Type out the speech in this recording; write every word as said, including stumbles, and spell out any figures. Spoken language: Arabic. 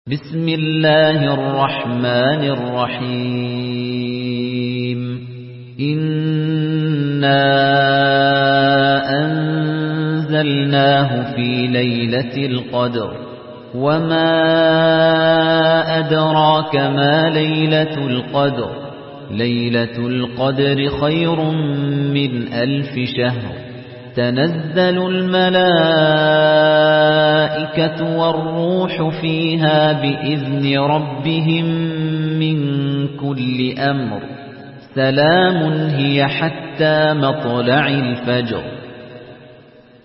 بسم الله الرحمن الرحيم إنا أنزلناه في ليلة القدر وما أدراك ما ليلة القدر ليلة القدر خير من ألف شهر تنزل الملائكة والروح فيها بإذن ربهم من كل أمر سلام هي حتى مطلع الفجر